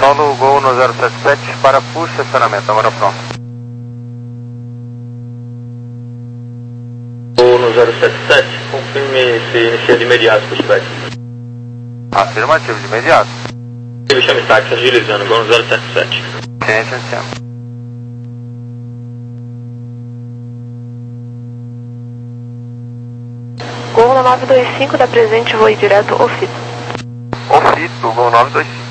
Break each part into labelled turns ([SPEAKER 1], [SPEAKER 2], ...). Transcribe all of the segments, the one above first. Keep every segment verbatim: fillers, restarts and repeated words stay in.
[SPEAKER 1] Solo Gol no zero sete sete para por estacionamento, agora pronto.
[SPEAKER 2] Gol no zero sete sete, confirme se inicia de imediato, pushback.
[SPEAKER 1] Afirmativo, de imediato.
[SPEAKER 2] Me chame táxi, agilizando, Gol no zero sete sete.
[SPEAKER 1] Ciência, ciência.
[SPEAKER 3] Gol no nove dois cinco, da presente, voo direto, Ofito.
[SPEAKER 1] Ofito, Gol nove dois cinco.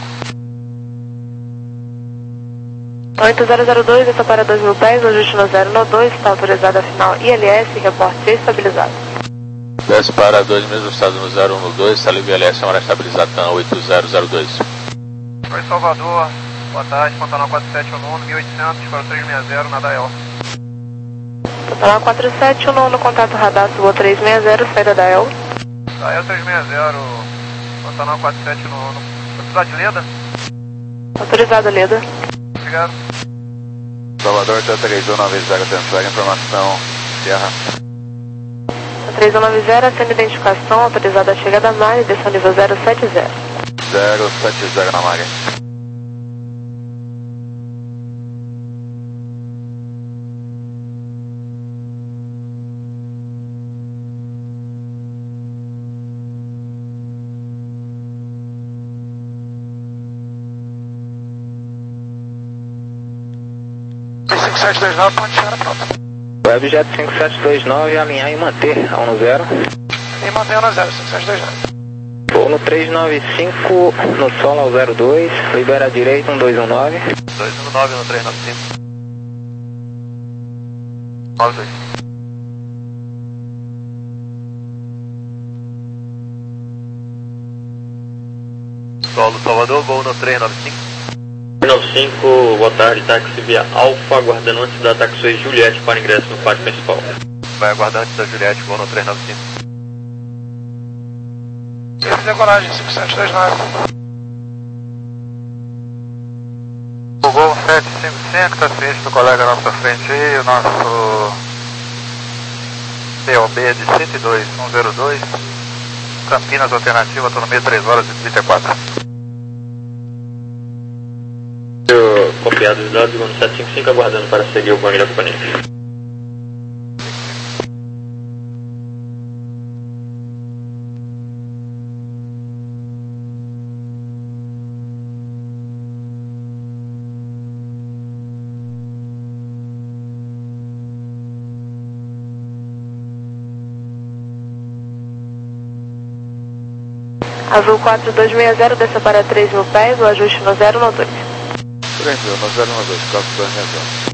[SPEAKER 3] oito zero zero dois, essa para dois mil pés, ajuste no zero no dois, está autorizada a final I L S, reporte C estabilizado.
[SPEAKER 4] Desce para dois mil, ajustado no zero um no dois, está livre I L S, chamada estabilizada, tá oito zero zero dois.
[SPEAKER 1] Oi, Salvador, boa tarde, Pantanal quatro sete um nove, mil e oitocentos, para três seis zero, na Dael.
[SPEAKER 3] Pantanal quatro sete um nove, contato radar, voo três seis zero, saída da El.
[SPEAKER 1] Dael três seis zero, Pantanal quatro sete um nove, autorizado de Leda?
[SPEAKER 3] Autorizado, Leda.
[SPEAKER 1] Obrigado.
[SPEAKER 4] Salvador, T três um nove zero, transfere informação, Sierra.
[SPEAKER 3] três um nove zero, acende identificação, autorizada a chegada da Mari, desceu nível zero sete zero.
[SPEAKER 4] zero sete zero na Mari.
[SPEAKER 1] cinco sete dois nove, ponte Sierra, pronto.
[SPEAKER 5] Web Jet cinco sete dois nove, alinhar e manter, a um no zero.
[SPEAKER 1] E mantém no zero, cinco sete dois nove.
[SPEAKER 5] Vou no três nove cinco, no solo ao zero dois, libera a direita, um dois um nove.
[SPEAKER 1] dois um nove no três nove cinco. nove dois. Solo Salvador, voo no três nove cinco.
[SPEAKER 2] três nove cinco, boa tarde, táxi via Alfa, aguardando antes da taxi Juliette para ingresso no pátio principal.
[SPEAKER 1] Vai aguardar antes da Juliette, voo no três nove cinco. Decolagem, cinco sete dois nove. O Gol sete cinco cinco, está ciente do colega à nossa frente aí, o nosso P O B de cento e dois um zero dois, Campinas Alternativa, autonomia três horas e trinta e quatro.
[SPEAKER 2] Copiado os dados, Gol no sete cinco cinco, aguardando para seguir o banho da companhia.
[SPEAKER 3] Azul quatro dois seis zero, desça para três mil pés, o ajuste no zero no dois.
[SPEAKER 4] Tranquilo, no zero um dois, quatro dois seis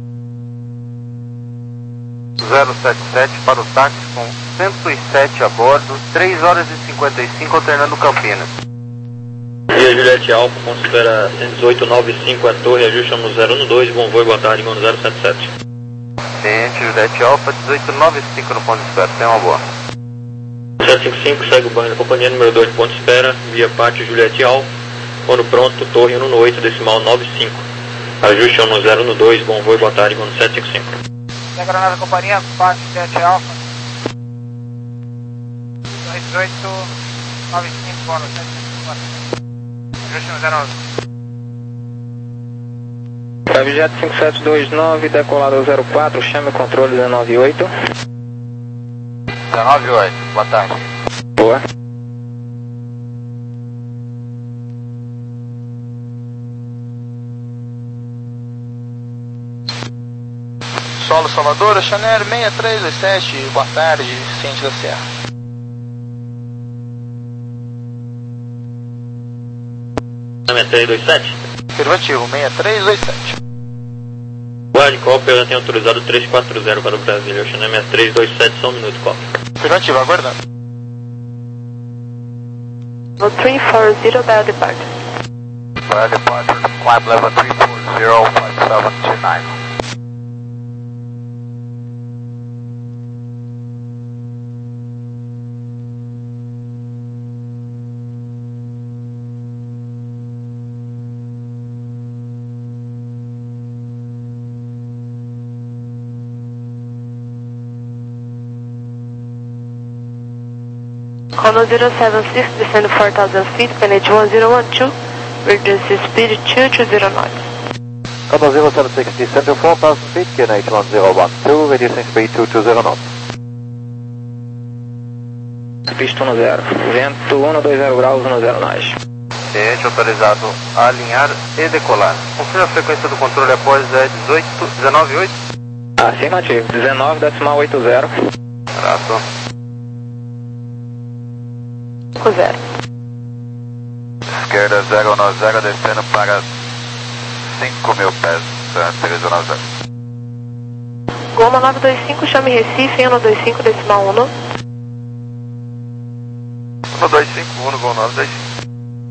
[SPEAKER 4] zero.
[SPEAKER 1] zero sete sete para o táxi com cento e sete a bordo, três horas e cinquenta e cinco alternando Campinas.
[SPEAKER 2] Via Juliette Alfa, considera cento e dezoito nove cinco a torre, ajuste no zero um dois, bom voo e boa tarde, Gol no zero sete sete.
[SPEAKER 1] Ciente, Juliette Alfa, dezoito nove cinco no ponto de espera, tem uma boa.
[SPEAKER 2] sete cinco cinco, segue o banho da companhia, número dois, ponto de espera, via pátio Juliette Alfa, quando pronto, torre um no oito, decimal nove cinco. Ajuste no zero um dois, bom voo e boa tarde, Gol no sete cinco cinco.
[SPEAKER 1] Da Granada Companhia, pátio Juliette Alfa. dois oito nove cinco, boa, sete cinco cinco. Ajuste no zero onze.
[SPEAKER 5] Web Jet cinco sete dois nove, decolado ao zero quatro, chame o controle dezenove oito.
[SPEAKER 1] dezenove oito, boa tarde.
[SPEAKER 5] Boa.
[SPEAKER 6] Solo Salvador, Chanel seis três dois sete, boa tarde, ciente da Serra.
[SPEAKER 2] seis três dois sete.
[SPEAKER 6] Afirmativo, seis três dois sete.
[SPEAKER 2] Guarde cópia, ela tem autorizado três quatro zero para o Brasil, Chanel seis três dois sete, só um minuto, cópia.
[SPEAKER 6] Afirmativo, aguardando.
[SPEAKER 3] No três quatro zero, dial departure.
[SPEAKER 1] Dial departure, climb level três quatro zero, five seven two nine.
[SPEAKER 3] Chrono zero seven six, descendo four thousand feet, Kennedy one zero one two, Reduce speed two two zero knots.
[SPEAKER 7] Condor zero seven six, descend to four thousand feet, Q N H one zero one two, reducing speed two two zero knots.
[SPEAKER 5] Pista um zero, vento um dois zero graus, um zero nós.
[SPEAKER 1] Ciente, autorizado a alinhar e decolar. Confirma a frequência do controle após é dezoito, dezenove oito.
[SPEAKER 5] Afirmativo, dezenove decimal oito zero.
[SPEAKER 1] Trato.
[SPEAKER 3] cinco zero.
[SPEAKER 1] Esquerda zero nove zero, descendo para cinco mil pés, três nove zero.
[SPEAKER 3] Goma nove dois cinco, chame Recife, um dois cinco decimal um.
[SPEAKER 1] um dois cinco, um, Gol nove dois cinco.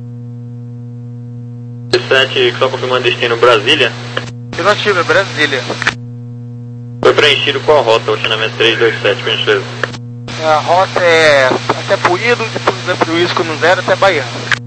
[SPEAKER 2] sete, só confirmando destino Brasília.
[SPEAKER 6] Afirmativo, é Brasília.
[SPEAKER 2] Foi preenchido qual rota, ordenamento três dois sete, por gentileza?
[SPEAKER 6] A rota é até Puído, depois da Puísco no zero até Bahia.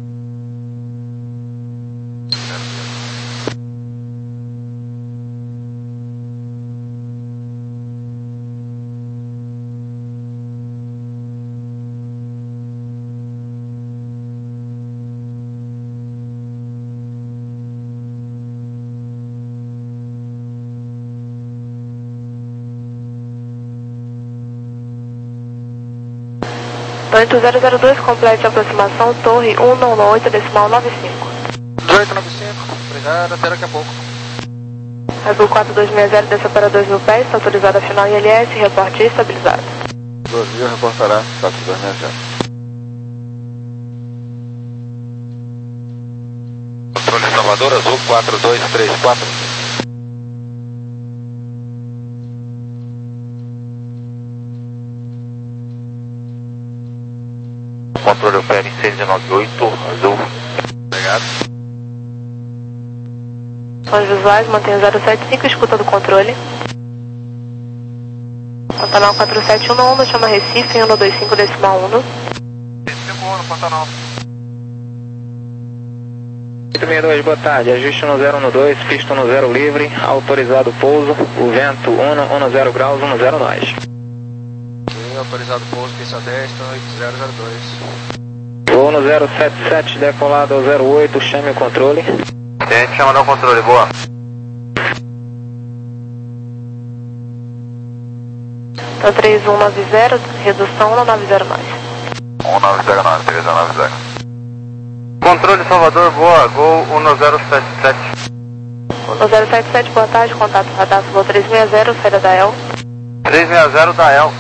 [SPEAKER 3] oito zero zero dois, complete a aproximação, torre um nove oito decimal nove cinco.
[SPEAKER 6] dezoito noventa e cinco, obrigado, até daqui a pouco.
[SPEAKER 3] Azul quatro dois seis zero, desça para dois mil pés, está autorizada a final I L S, reporte estabilizado.
[SPEAKER 7] dois mil reportará, quatro dois seis zero.
[SPEAKER 1] Controle Salvador, Azul quatro dois três quatro. Controle opera em seis nove oito, Azul. Obrigado.
[SPEAKER 3] São visuais, mantenha zero sete cinco, escuta do controle. Pantanal quatro sete um um, chama Recife, um dois cinco decimal um.
[SPEAKER 1] cinco um no Pantanal.
[SPEAKER 5] oito seis dois, boa tarde, ajuste no zero um dois, pista no zero livre, autorizado pouso, o vento um zero graus, um zero nós.
[SPEAKER 6] Autorizado pouso, pista dez, oito zero zero dois.
[SPEAKER 5] Voo no zero sete sete, decolado ao zero oito, chame o controle.
[SPEAKER 1] Ciente, chama no controle, boa.
[SPEAKER 3] Tá três um nove zero, redução um nove zero nove.
[SPEAKER 1] um nove zero nove, três nove zero. Controle Salvador, boa, Gol um zero sete sete.
[SPEAKER 3] um zero sete sete, boa tarde, contato radar Gol três seis zero, saída da E L.
[SPEAKER 1] três seis zero da E L.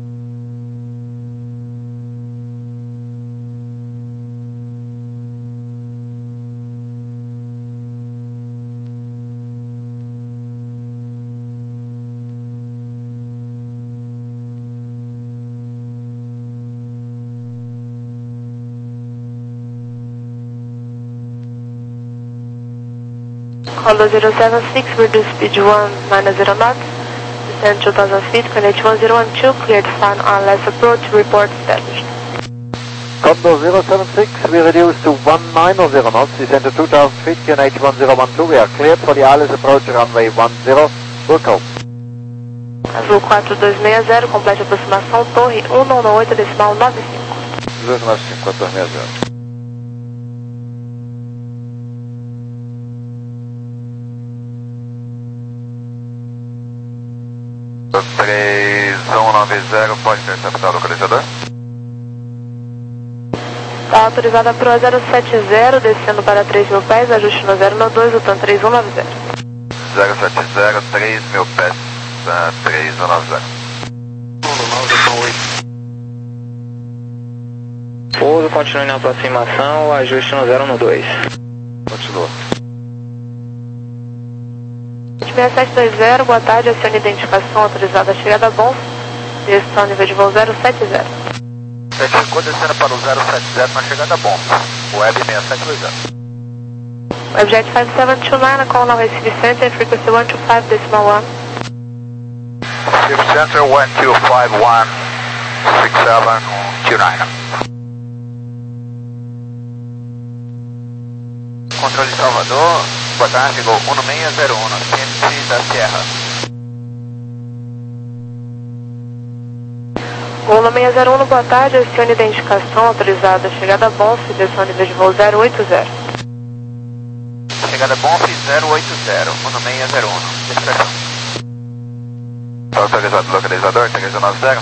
[SPEAKER 3] Condor zero seven six, reduce speed one minus zero knots, descend two thousand feet, Q N H one zero one two, cleared fine on less approach, report established.
[SPEAKER 7] Condor zero seven six, we reduce to one nine zero knots, descend to two thousand feet, Q N H one zero one two, we are cleared for the I L S approach runway one zero, Wilco.
[SPEAKER 3] Azul quatro dois seis zero, complete aproximação, torre um nove oito decimal nove cinco.
[SPEAKER 7] dois nove cinco, quatro dois seis zero.
[SPEAKER 1] três um nove zero, pode interceptar o localizador?
[SPEAKER 3] Está autorizada para o zero sete zero, descendo para três mil pés, ajuste no zero nove dois, o TAM três um nove zero.
[SPEAKER 1] zero sete zero, três mil pés, três um nove zero.
[SPEAKER 5] Pouso, continue na aproximação, ajuste no zero um dois.
[SPEAKER 7] Continua.
[SPEAKER 3] seis sete dois zero, boa tarde, acione identificação autorizada, chegada a bom, direção nível de voo zero sete zero.
[SPEAKER 1] Ficou descendo para o zero sete zero na chegada bom, Web seis sete dois zero.
[SPEAKER 3] Webjet five seven two nine, call now Recife Center, frequency one two five decimal one.
[SPEAKER 1] Recife Center one two five one six seven two nine. Controle de Salvador, boa tarde, Gol um seis zero um, ciente da Sierra.
[SPEAKER 3] Gol um seis zero um, boa tarde, acione identificação autorizada, chegada a bom, direção nível de voo zero oito zero.
[SPEAKER 1] chegada Bonf zero oito zero, um seis zero um, expressão. Autorizado localizador, três nove zero.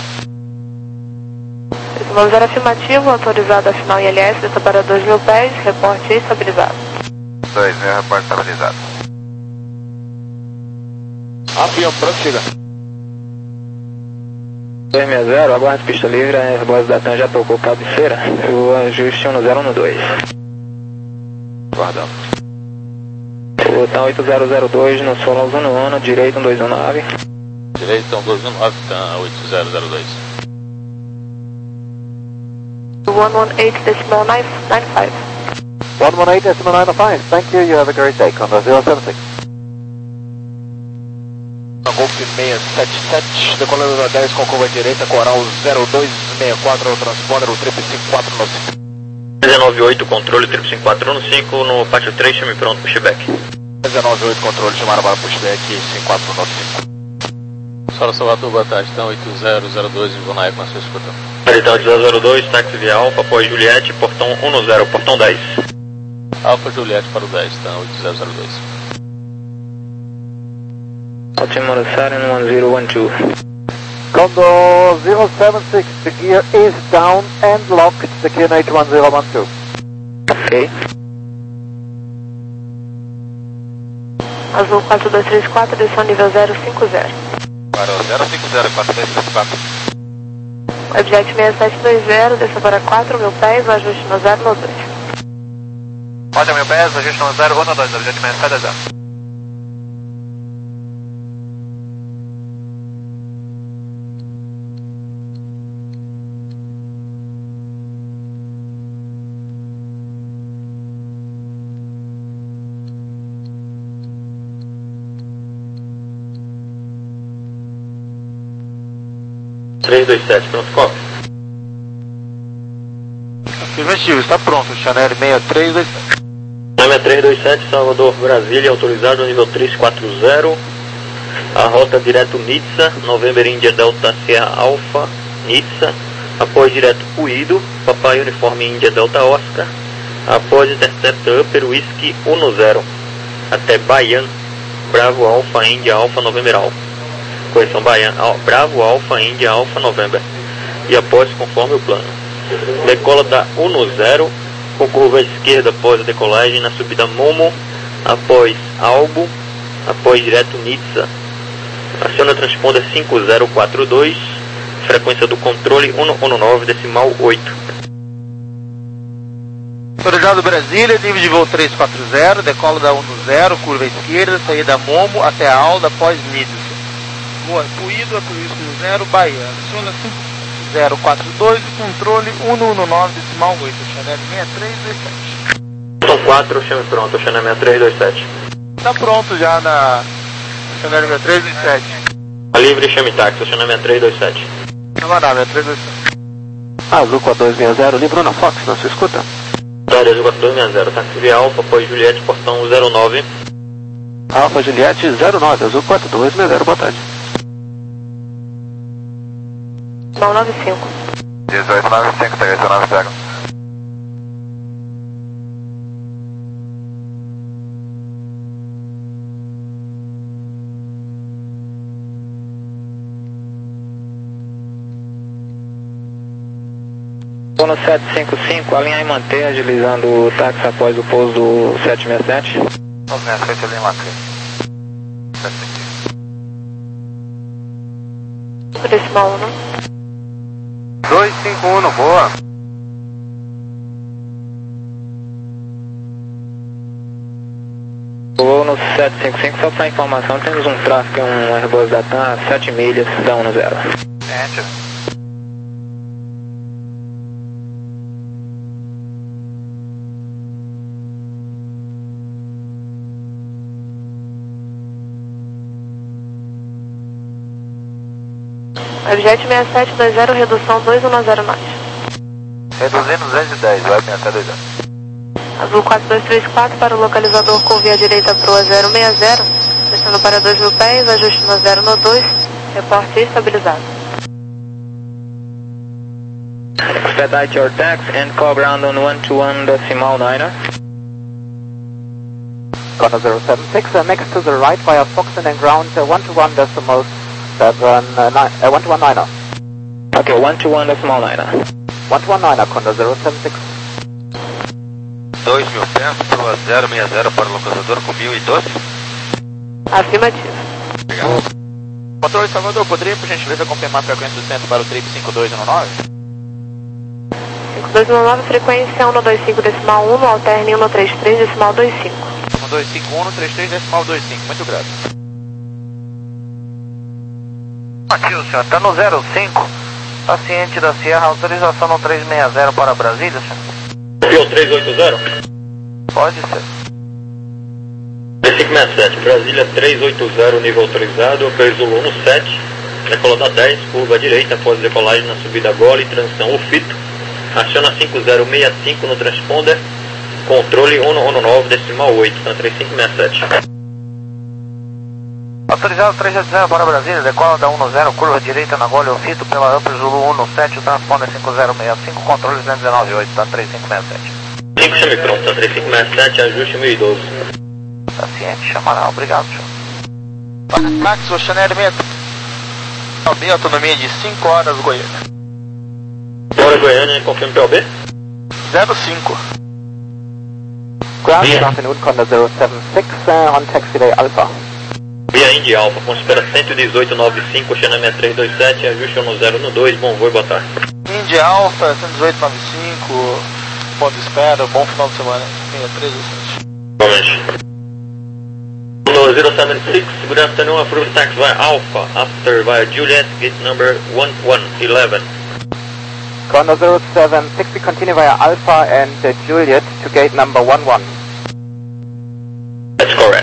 [SPEAKER 3] três nove zero afirmativo, autorizado a final I L S, desça para dois mil pés, reporte estabilizado.
[SPEAKER 1] dois mil, reporte estabilizado.
[SPEAKER 7] Avião, pronto, chega.
[SPEAKER 5] dois seis zero, aguarde pista livre, a Airbus da TAM já tocou cabeceira, o ajuste um zero um dois.
[SPEAKER 7] Guardamos.
[SPEAKER 5] O TAM oito zero zero dois, no solo ao Zona um, direito um dois um nove.
[SPEAKER 4] Direito um dois um nove, TAM oito zero zero dois.
[SPEAKER 3] one one eight decimal nine five.
[SPEAKER 7] one one eight decimal nine five, thank you, you have a great day, Condor zero seven six.
[SPEAKER 6] Golf seis sete sete, decolando na dez com curva direita, Coral zero dois seis quatro, transponder o triplo cinco quatro no cinco.
[SPEAKER 2] dezenove oito, controle triplo cinco quatro no cinco, no pátio três, chame pronto, pushback.
[SPEAKER 6] dezenove oito, controle, chamaram para pushback cinco quatro no cinco.
[SPEAKER 4] Solo Salvador, boa tarde, TAM oito zero zero dois, em Bonaire com a sua escuta.
[SPEAKER 2] Então oito zero zero dois, táxi via Alfa, após Juliette, portão um zero, portão dez.
[SPEAKER 4] Alfa Juliette para o dez, TAM oito zero zero dois.
[SPEAKER 5] Altimeter Saturn one zero one two.
[SPEAKER 7] Condor zero seven six, the gear is down and locked, the Q N H one zero one two.
[SPEAKER 5] Ok.
[SPEAKER 3] Azul quatro dois três quatro, desceu nível zero cinco zero.
[SPEAKER 1] Para o zero cinco zero, quatro dois três quatro.
[SPEAKER 3] Webjet seis sete dois zero, desceu para quatro mil pés, ajuste no zero no dois.
[SPEAKER 1] quatro mil pés, ajuste no zero um no dois, Webjet seis sete dois zero.
[SPEAKER 2] três dois sete, pronto, copy.
[SPEAKER 6] Afirmativo, está pronto, Chanel seis três dois sete.
[SPEAKER 2] Nome três dois sete, Salvador, Brasília, autorizado nível três quatro zero. A rota direto Nizza, November India Delta Sierra Alpha, Nizza. Após direto Uído, Papai Uniforme India Delta Oscar. Após Interceptor Upper Whisky um zero. Até Bayan, Bravo Alpha India Alpha November Alpha. Correção Bayan, Bravo Alpha India Alpha November. E após conforme o plano. Decola da um zero, com curva esquerda após a decolagem na subida Momo, após Albo, após direto Nizza. Aciona transponder cinco zero quatro dois, frequência do controle um um nove decimal oito.
[SPEAKER 6] Autorizado Brasília, nível de voo três quatro zero, decola da um zero, curva esquerda, saída Momo até a Alda após Nizza. Boa, Puído, Acuísco zero, Bahia. Aciona cinco zero quatro dois, controle um um nove decimal oito, Chanel seis três dois sete.
[SPEAKER 2] São quatro, chame pronto, Chanel seis três dois sete.
[SPEAKER 6] Está pronto já na Chanel seis três dois sete.
[SPEAKER 2] A livre chame táxi, Chanel seis três dois sete.
[SPEAKER 6] Camarada, seis três dois sete.
[SPEAKER 7] Azul quatro dois seis zero, livro na Fox, não se escuta?
[SPEAKER 2] Área Azul quatro dois seis zero, táxi via Alfa, após Juliette, portão zero nove.
[SPEAKER 7] Alfa Juliette zero nove, Azul quatro dois seis zero, boa tarde.
[SPEAKER 3] nove nove cinco.
[SPEAKER 1] dezoito nove cinco, três nove zero.
[SPEAKER 5] Sono sete cinco cinco, alinhar e manter, agilizando o táxi após o pouso do sete seis sete.
[SPEAKER 1] nove seis sete, ali em Macri.
[SPEAKER 3] Decimal um, né?
[SPEAKER 1] dois cinco um, boa.
[SPEAKER 5] Voo no sete cinco cinco, só para informação, temos um tráfego, um Airbus da TAM a sete milhas da um zero.
[SPEAKER 1] Enter.
[SPEAKER 3] Webjet seis sete dois zero, redução dois um zero nove.
[SPEAKER 1] Reduzindo duzentos e dez, Web seis sete dois zero.
[SPEAKER 3] Azul quatro dois três quatro para o localizador com via direita proa zero seis zero, descendo para dois mil pés, ajuste no zero no dois, reporte estabilizado.
[SPEAKER 5] Expedite your tax and call ground on one two one decimal niner.
[SPEAKER 7] Condor zero seven six, uh, next to the right via Foxton and ground, uh, one two one decimal seven, uh, nine, uh, one two one niner.
[SPEAKER 5] Ok, one two one decimal niner.
[SPEAKER 7] one two one niner, Condor zero seven six.
[SPEAKER 8] dois mil pés, Proa zero seis zero para o localizador com mil e doze.
[SPEAKER 3] Afirmativo.
[SPEAKER 8] Obrigado.
[SPEAKER 6] Controle Salvador, poderia por gentileza confirmar a frequência do centro para o trip cinco dois um nove?
[SPEAKER 3] cinco dois um nove, frequência um dois cinco decimal um, alterne um três três decimal dois cinco.
[SPEAKER 6] um dois cinco um três três decimal dois cinco, muito grato.
[SPEAKER 1] Ativo, senhor, está no zero cinco, paciente da Sierra, autorização no três seis zero para Brasília, senhor?
[SPEAKER 2] Pio três oito zero?
[SPEAKER 1] Pode ser.
[SPEAKER 2] três cinco seis sete, Brasília três oito zero, nível autorizado, Perzolo um sete, decolada dez, curva à direita, após decolagem na subida Gole, transição Ufito, aciona cinco zero seis cinco no transponder, controle um um nove decimal oito, tá três cinco seis sete.
[SPEAKER 1] Autorizado três oito zero para Brasília, decola da um zero, curva direita na Gole Ufito, pela Upper Zulu um sete, o transponder cinco zero seis cinco, controle duzentos e dezenove oito, tá três cinco seis sete.
[SPEAKER 2] cinco semi-pronto, tá três cinco seis sete, ajuste mil e doze.
[SPEAKER 1] Paciente chamará, obrigado, senhor.
[SPEAKER 6] Max, Oceaneer seis, B, autonomia de cinco horas, Goiânia.
[SPEAKER 2] Bora Goiânia, confirma P O B?
[SPEAKER 6] zero cinco.
[SPEAKER 7] Ground,
[SPEAKER 2] Yeah.
[SPEAKER 7] good afternoon, Condor zero seven six, uh, on taxiway Alpha.
[SPEAKER 2] Via Indy Alpha, com espera cento e dezoito nove cinco, Oceaneer seis três dois sete, ajuste um zero um dois, bom voo e boa tarde.
[SPEAKER 6] Indy Alpha, cento e dezoito noventa e cinco, ponto de espera, bom final de semana. sessenta e três
[SPEAKER 2] Igualmente. zero seven six, good afternoon, approved tax via Alpha, after via Juliet, gate number one one eleven.
[SPEAKER 7] Condor zero seven six, we continue via Alpha and uh, Juliet to gate number one one.
[SPEAKER 2] That's correct.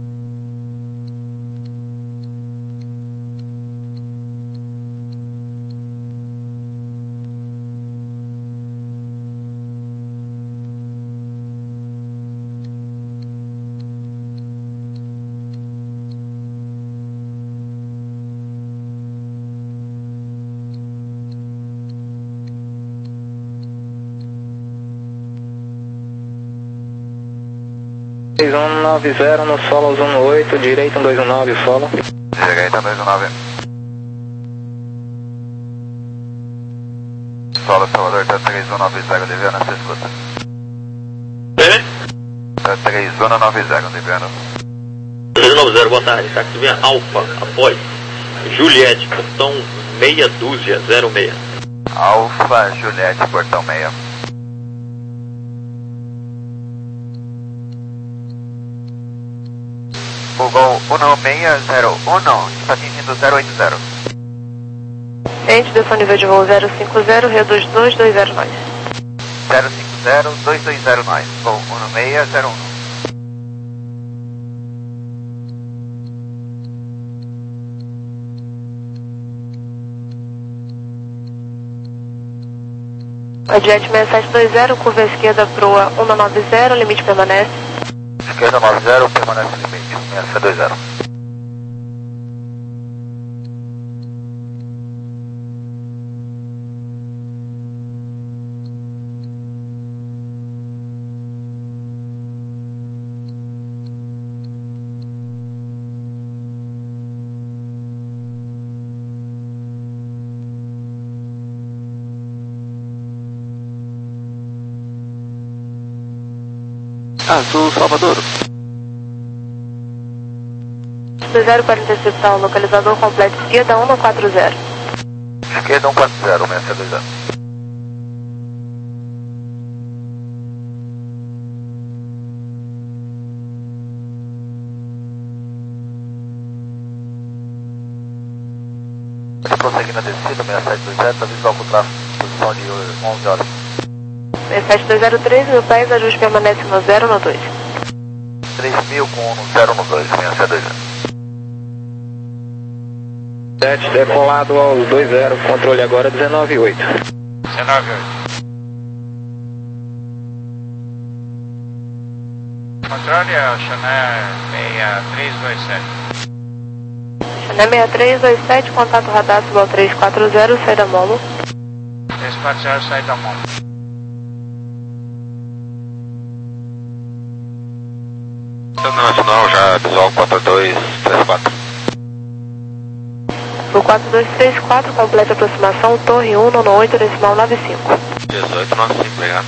[SPEAKER 5] seis um nove zero no solo um oito, direito um dois um nove, solo.
[SPEAKER 1] Direita dois um nove. Solo Salvador, tá três um nove zero, devendo, você escuta.
[SPEAKER 2] Bem?
[SPEAKER 1] Tá três um nove zero, devendo.
[SPEAKER 2] três nove zero, boa tarde, taxi via Alpha, após Juliette, portão meia dúzia, zero seis.
[SPEAKER 1] Alfa Juliette, portão meia. Google um seis zero um, está atingindo zero oito zero.
[SPEAKER 3] Ciente do seu nível de voo zero cinco zero, reduz dois dois zero nove.
[SPEAKER 1] zero cinco zero dois dois zero nove, Gol um seis zero um.
[SPEAKER 3] Jet seis sete dois zero, curva esquerda proa um nove zero, limite permanece.
[SPEAKER 1] Esquerda nove zero, permanece limite, seis sete dois zero.
[SPEAKER 6] Azul Salvador.
[SPEAKER 3] dois zero para interceptar o localizador completo esquerda um quatro zero.
[SPEAKER 1] Esquerda um quatro zero, seis sete dois zero. Prosseguindo a descida, seis sete dois zero, está visual com o tráfego, posição de onze horas.
[SPEAKER 3] seis sete dois zero três, mil pés, ajuste permanece no zero no dois.
[SPEAKER 1] três mil com zero no dois, seis sete dois zero.
[SPEAKER 5] sete decolado aos dois zero, controle agora dezenove oito.
[SPEAKER 1] dezenove oito. Controle é o Chanel seis três dois sete.
[SPEAKER 3] Chanel seis três dois sete, contato radar suba ao três quatro zero, sai da Momo.
[SPEAKER 1] três quatro zero, sai da Momo.
[SPEAKER 8] Nacional já visual quatro dois três quatro.
[SPEAKER 3] O quatro dois três quatro, completa aproximação, torre um, nono oito, decimal nove cinco.
[SPEAKER 8] dezoito nove cinco, obrigado.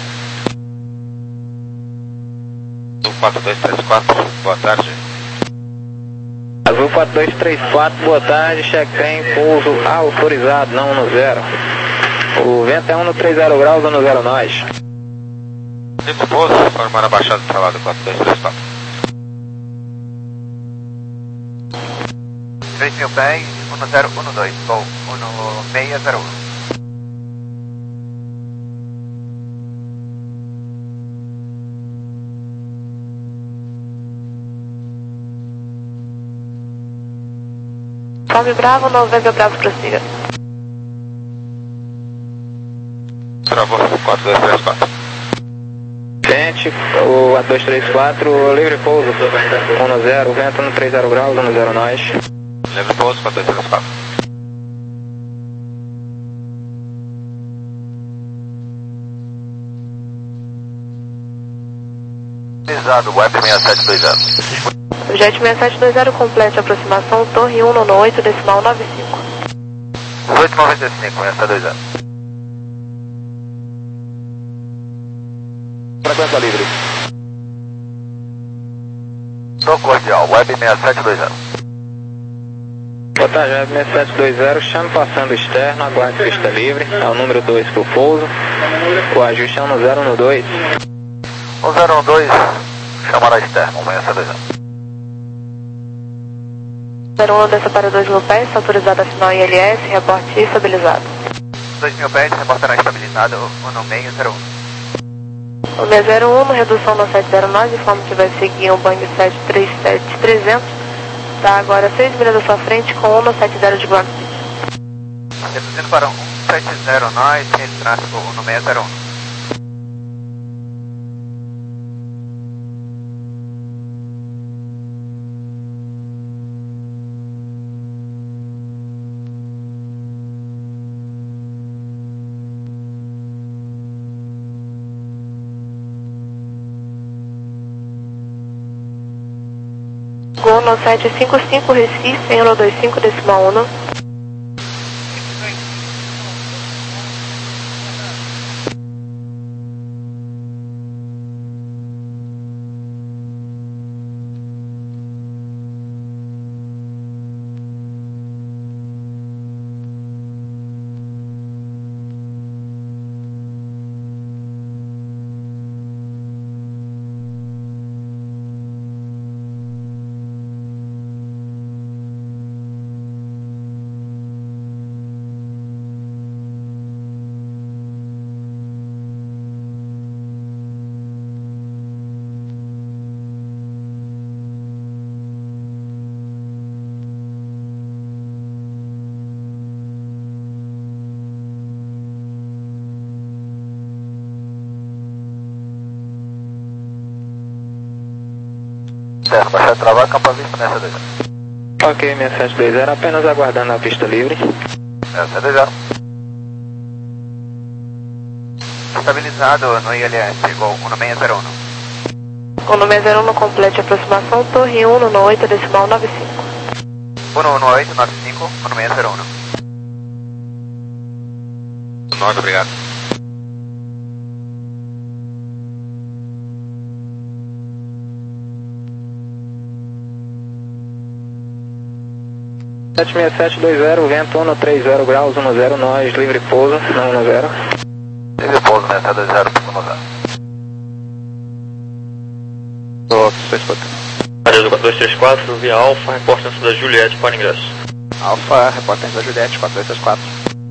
[SPEAKER 8] O quatro dois três quatro, boa tarde.
[SPEAKER 5] Azul quatro dois três quatro, boa tarde, check-in, pouso autorizado, não no zero. O vento é um no trinta graus, no zero nós.
[SPEAKER 8] Livre pouso, formar a baixada do salado quatro dois três quatro.
[SPEAKER 1] três mil pés, um zero um dois, voo um seis zero um.
[SPEAKER 3] Salve Bravo, Novembro Bravo, prossiga.
[SPEAKER 8] Travou, quatro dois três quatro.
[SPEAKER 5] Gente, o A dois três quatro, livre pouso, um no zero, vento no trinta graus, no zero nós.
[SPEAKER 8] Livre pouso, quatro dois três quatro.
[SPEAKER 1] Pesado, Web seis sete dois zero.
[SPEAKER 3] Jet seis sete dois zero, complete aproximação, torre um, nono oito, decimal nove cinco.
[SPEAKER 1] dezoito noventa e cinco, seis sete dois zero.
[SPEAKER 7] Frequência livre.
[SPEAKER 1] Sou cordial, Web seis sete dois zero.
[SPEAKER 5] Boa tarde, Web seis sete dois zero, chame passando externo, aguarde pista livre, é o número dois para o pouso. O ajuste é um no zero no dois.
[SPEAKER 1] um zero um dois, chamada externo, seis sete dois zero.
[SPEAKER 3] zero um desce para dois mil pés, autorizada final I L S, reporte estabilizado.
[SPEAKER 1] dois mil pés, reportará estabilizado, um seis zero um.
[SPEAKER 3] O seis zero um, redução no sete zero nove, informa que vai seguir um Boeing sete três sete trezentos. Está agora seis milhas à sua frente com um no sete zero de ground speed.
[SPEAKER 1] Reduzindo para um sete zero nove, sem tráfego um seis zero um.
[SPEAKER 3] Gol no sete cinco cinco, Recife, um dois cinco, decimal um.
[SPEAKER 1] Certo, baixar travar, campo à vista nessa dois.
[SPEAKER 5] Ok, seis sete dois zero, apenas aguardando a pista livre.
[SPEAKER 1] Essa dois zero. Estabilizado no I L S, gol um seis zero um.
[SPEAKER 3] O seis zero um, complete aproximação, torre um, nono oito, decimal nove cinco.
[SPEAKER 1] um um oito nove cinco, um seis zero um.
[SPEAKER 8] nove, obrigado.
[SPEAKER 5] sete seis sete dois zero, vento um no trinta graus, um no zero nós, livre pouso, não no zero.
[SPEAKER 1] Livre pouso, seis sete dois zero, um zero.
[SPEAKER 2] Área do quatro dois três quatro, via Alfa, reportância da Juliette para ingresso.
[SPEAKER 6] Alfa, reportagem da Juliette, quatro dois três quatro.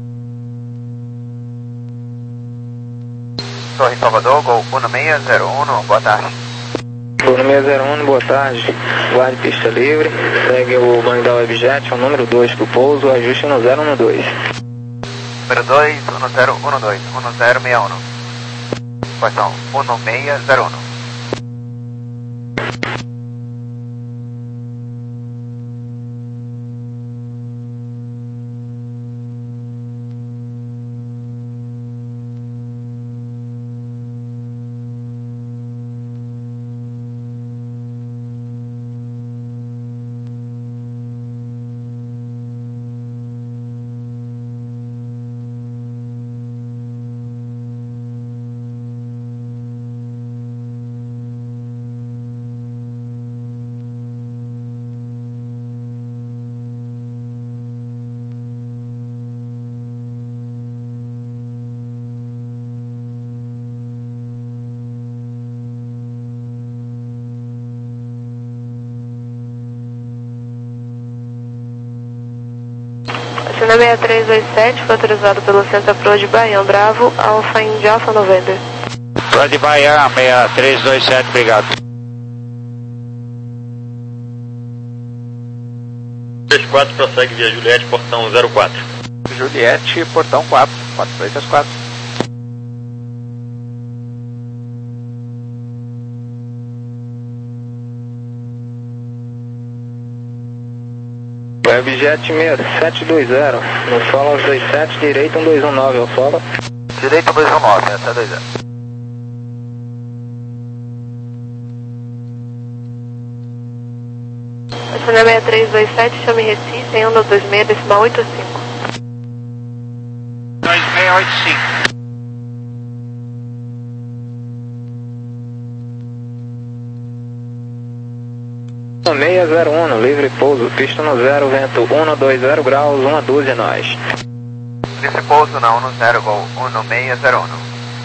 [SPEAKER 1] Torre Salvador, gol um seis zero um, boa tarde.
[SPEAKER 5] Gol no seis zero um, boa tarde, guarde pista livre, segue o banco da Webjet, é o número dois para o pouso, ajuste no zero no dois.
[SPEAKER 1] Número dois, um zero um dois, um zero seis um. Equação um seis zero um.
[SPEAKER 3] Cessna seis três dois sete, foi autorizado pelo Centro Pro de Baião Bravo, Alfa Indy Alfa November.
[SPEAKER 9] Pro de Baião, seis três dois sete, obrigado.
[SPEAKER 2] três quatro, prossegue via Juliette, portão zero quatro.
[SPEAKER 6] Juliette, portão quatro, quatro dois três quatro.
[SPEAKER 5] Webjet seis sete dois zero, no solo aos dois sete, direito um dois um nove, ao solo.
[SPEAKER 1] Direito um dois um nove, essa dois zero.
[SPEAKER 3] Cessna seis três dois sete, chame Recife, em onda dois seis, decimal oito cinco.
[SPEAKER 9] dois seis oito cinco.
[SPEAKER 5] seis zero um, livre pouso, pista no zero, vento um dois zero graus, uma dúzia nós.
[SPEAKER 1] Livre pouso na um zero, gol um seis zero um.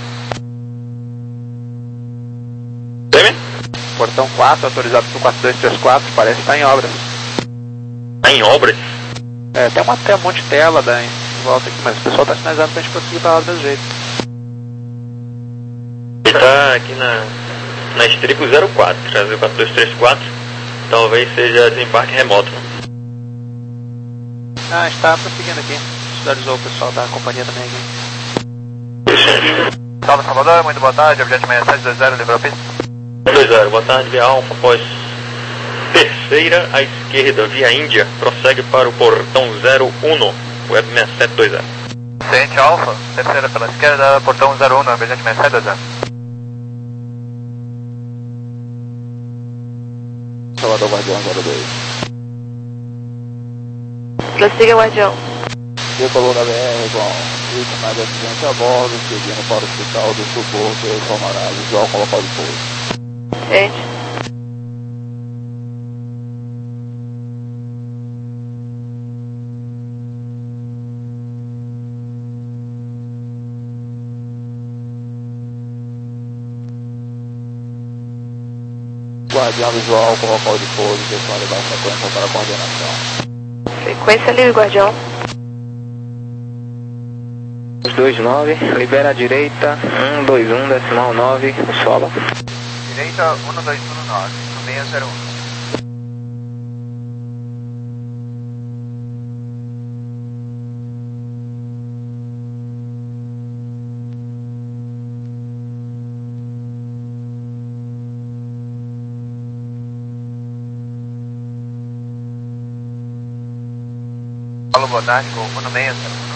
[SPEAKER 2] Teme?
[SPEAKER 6] Portão quatro, autorizado por quatro dois três quatro, parece que está em obras.
[SPEAKER 2] Tá em obras?
[SPEAKER 6] É, tem uma, tem um monte de tela da, em volta aqui, mas o pessoal está sinalizando pra gente conseguir para lá do mesmo jeito.
[SPEAKER 2] Ele tá aqui na, na Estrico zero quatro, Brasil quatro dois três quatro, talvez seja desembarque remoto.
[SPEAKER 6] Ah, a gente está prosseguindo aqui, sinalizou o pessoal da companhia também aqui.
[SPEAKER 1] Salve Salvador, muito boa tarde, Objeto seis sete dois zero, livrou pista.
[SPEAKER 2] dois zero, boa tarde, via Alfa, após terceira à esquerda, via Índia, prossegue para o portão zero um, web seis sete dois zero.
[SPEAKER 1] Ciente Alfa, terceira pela esquerda, portão zero um, Objeto seis sete dois zero.
[SPEAKER 7] Salvador Guardião zero dois.
[SPEAKER 3] Prossiga, Guardião.
[SPEAKER 7] Decolou da B R com vítima de acidente a bordo, seguindo para o hospital do suborno de Palmaraz, igual com o local de pouso.
[SPEAKER 3] Gente.
[SPEAKER 7] Guardião visual com local de pouso, deixando levar frequência para a coordenação.
[SPEAKER 3] Frequência livre, Guardião.
[SPEAKER 5] dois nove, libera a direita, um dois um, decimal nove, solo.
[SPEAKER 1] Direita um dois um nove, seis zero um. Alô, boa tarde, com um seis zero um.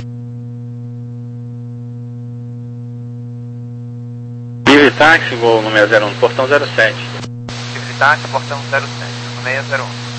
[SPEAKER 4] Livre táxi, voo número zero um, portão zero sete.
[SPEAKER 1] Livre táxi, portão zero sete, seis zero um.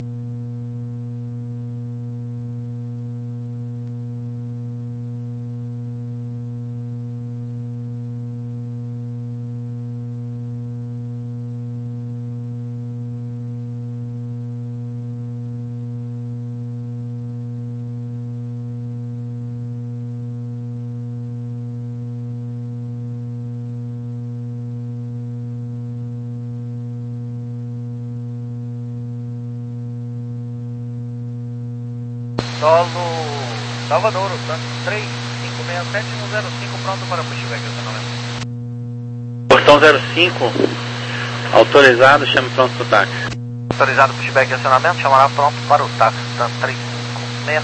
[SPEAKER 1] Solo Salvador, três cinco seis sete um zero cinco, pronto para pushback,
[SPEAKER 4] Portão zero cinco, autorizado, chame pronto para o táxi.
[SPEAKER 1] Autorizado pushback e acionamento, chamará pronto para o táxi, três cinco seis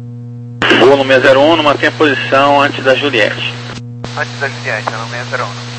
[SPEAKER 1] sete.
[SPEAKER 4] Voo número zero um, mantenha a posição antes da Juliette.
[SPEAKER 1] Antes da Juliette, seis zero um.